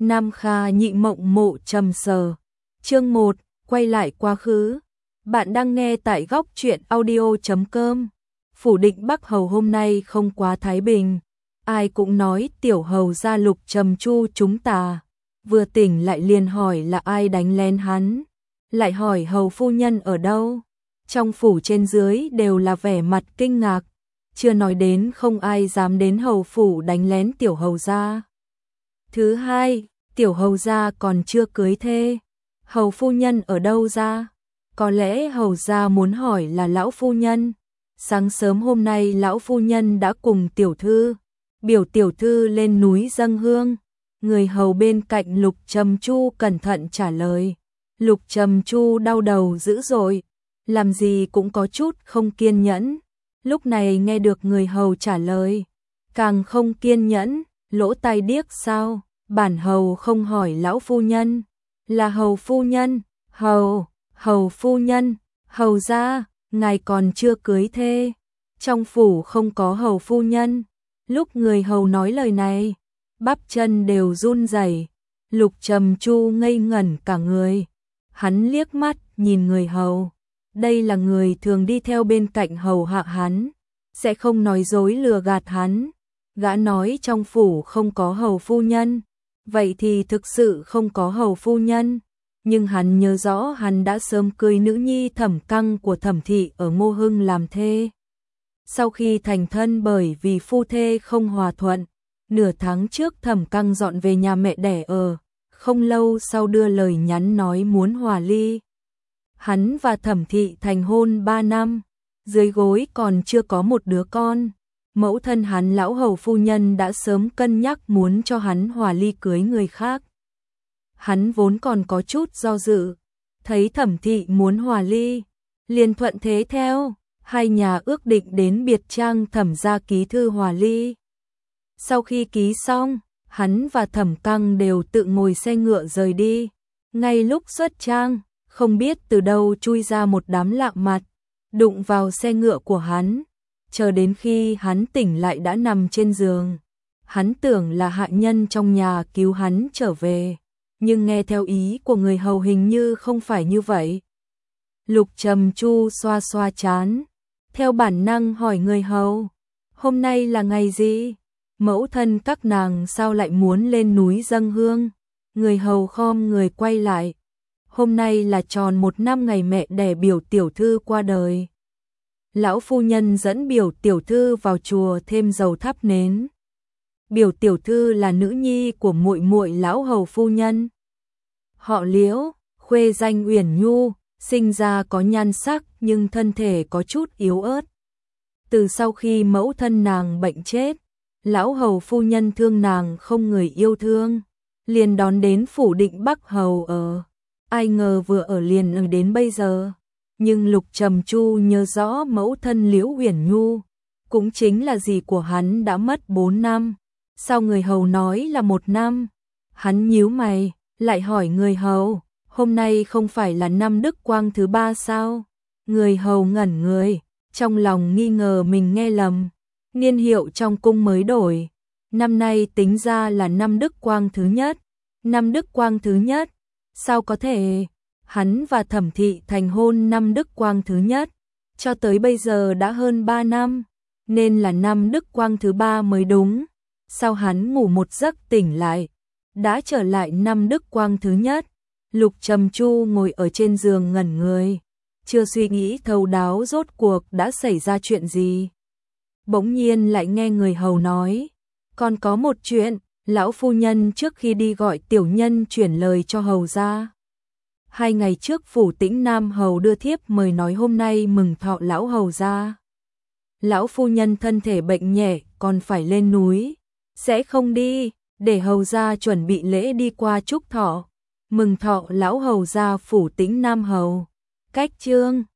Nam Kha Nhị Mộng Mộ Trầm Sờ. Chương 1, quay lại quá khứ. Bạn đang nghe tại góc truyện audio.com. Phủ Định Bắc Hầu hôm nay không quá thái bình. Ai cũng nói tiểu hầu gia Lục Trầm Chu chúng ta. Vừa tỉnh lại liền hỏi là ai đánh lén hắn. Lại hỏi hầu phu nhân ở đâu. Trong phủ trên dưới đều là vẻ mặt kinh ngạc. Chưa nói đến không ai dám đến hầu phủ đánh lén tiểu hầu gia. Thứ hai, tiểu hầu gia còn chưa cưới thê. Hầu phu nhân ở đâu ra? Có lẽ hầu gia muốn hỏi là lão phu nhân. Sáng sớm hôm nay lão phu nhân đã cùng tiểu thư, biểu tiểu thư lên núi dâng hương. Người hầu bên cạnh Lục Trầm Chu cẩn thận trả lời. Lục Trầm Chu đau đầu dữ dội, làm gì cũng có chút không kiên nhẫn. Lúc này nghe được người hầu trả lời, càng không kiên nhẫn, lỗ tai điếc sao? Bản hầu không hỏi lão phu nhân, là hầu phu nhân. Hầu phu nhân, hầu gia, ngài còn chưa cưới thê, trong phủ không có hầu phu nhân. Lúc người hầu nói lời này, bắp chân đều run rẩy. Lục Trầm Chu ngây ngẩn cả người. Hắn liếc mắt nhìn người hầu, đây là người thường đi theo bên cạnh hầu hạ hắn, sẽ không nói dối lừa gạt hắn. Gã nói trong phủ không có hầu phu nhân, vậy thì thực sự không có hầu phu nhân. Nhưng hắn nhớ rõ hắn đã sớm cưới nữ nhi Thẩm Căng của Thẩm thị ở Ngô Hưng làm thê. Sau khi thành thân bởi vì phu thê không hòa thuận, nửa tháng trước Thẩm Căng dọn về nhà mẹ đẻ ở, không lâu sau đưa lời nhắn nói muốn hòa ly. Hắn và Thẩm thị thành hôn 3 năm, dưới gối còn chưa có một đứa con. Mẫu thân hắn lão hầu phu nhân đã sớm cân nhắc muốn cho hắn hòa ly cưới người khác. Hắn vốn còn có chút do dự, thấy Thẩm thị muốn hòa ly, liền thuận thế theo. Hai nhà ước định đến biệt trang Thẩm gia ký thư hòa ly. Sau khi ký xong, hắn và Thẩm Căng đều tự ngồi xe ngựa rời đi. Ngay lúc xuất trang, không biết từ đâu chui ra một đám lạ mặt, đụng vào xe ngựa của hắn. Chờ đến khi hắn tỉnh lại đã nằm trên giường. Hắn tưởng là hạ nhân trong nhà cứu hắn trở về, nhưng nghe theo ý của người hầu hình như không phải như vậy. Lục Trầm Chu xoa xoa trán, theo bản năng hỏi người hầu, hôm nay là ngày gì? Mẫu thân các nàng sao lại muốn lên núi dâng hương? Người hầu khom người quay lại, hôm nay là tròn 1 năm ngày mẹ đẻ biểu tiểu thư qua đời. Lão phu nhân dẫn biểu tiểu thư vào chùa thêm dầu thắp nến. Biểu tiểu thư là nữ nhi của muội muội lão hầu phu nhân. Họ Liễu, khuê danh Uyển Nhu, sinh ra có nhan sắc nhưng thân thể có chút yếu ớt. Từ sau khi mẫu thân nàng bệnh chết, lão hầu phu nhân thương nàng không người yêu thương, liền đón đến phủ Định Bắc hầu ở. Ai ngờ vừa ở liền ở đến bây giờ. Nhưng Lục Trầm Chu nhớ rõ mẫu thân Liễu Uyển Nhu, cũng chính là dì của hắn đã mất 4 năm. Sao người hầu nói là 1 năm? Hắn nhíu mày, lại hỏi người hầu, hôm nay không phải là năm Đức Quang thứ 3 sao? Người hầu ngẩn người, trong lòng nghi ngờ mình nghe lầm. Niên hiệu trong cung mới đổi, năm nay tính ra là năm Đức Quang thứ nhất. Năm Đức Quang thứ nhất, sao có thể? Hắn và Thẩm thị thành hôn năm Đức Quang thứ nhất, cho tới bây giờ đã hơn 3 năm, nên là năm Đức Quang thứ 3 mới đúng. Sao hắn ngủ một giấc tỉnh lại, đã trở lại năm Đức Quang thứ nhất? Lục Trầm Chu ngồi ở trên giường ngẩn người, chưa suy nghĩ thấu đáo rốt cuộc đã xảy ra chuyện gì. Bỗng nhiên lại nghe người hầu nói, còn có một chuyện, lão phu nhân trước khi đi gọi tiểu nhân chuyển lời cho hầu gia. 2 ngày trước phủ Tĩnh Nam hầu đưa thiếp mời nói hôm nay mừng thọ lão hầu gia. Lão phu nhân thân thể bệnh nhẹ còn phải lên núi, sẽ không đi, để hầu gia chuẩn bị lễ đi qua chúc thọ, mừng thọ lão hầu gia phủ Tĩnh Nam hầu. Cách chương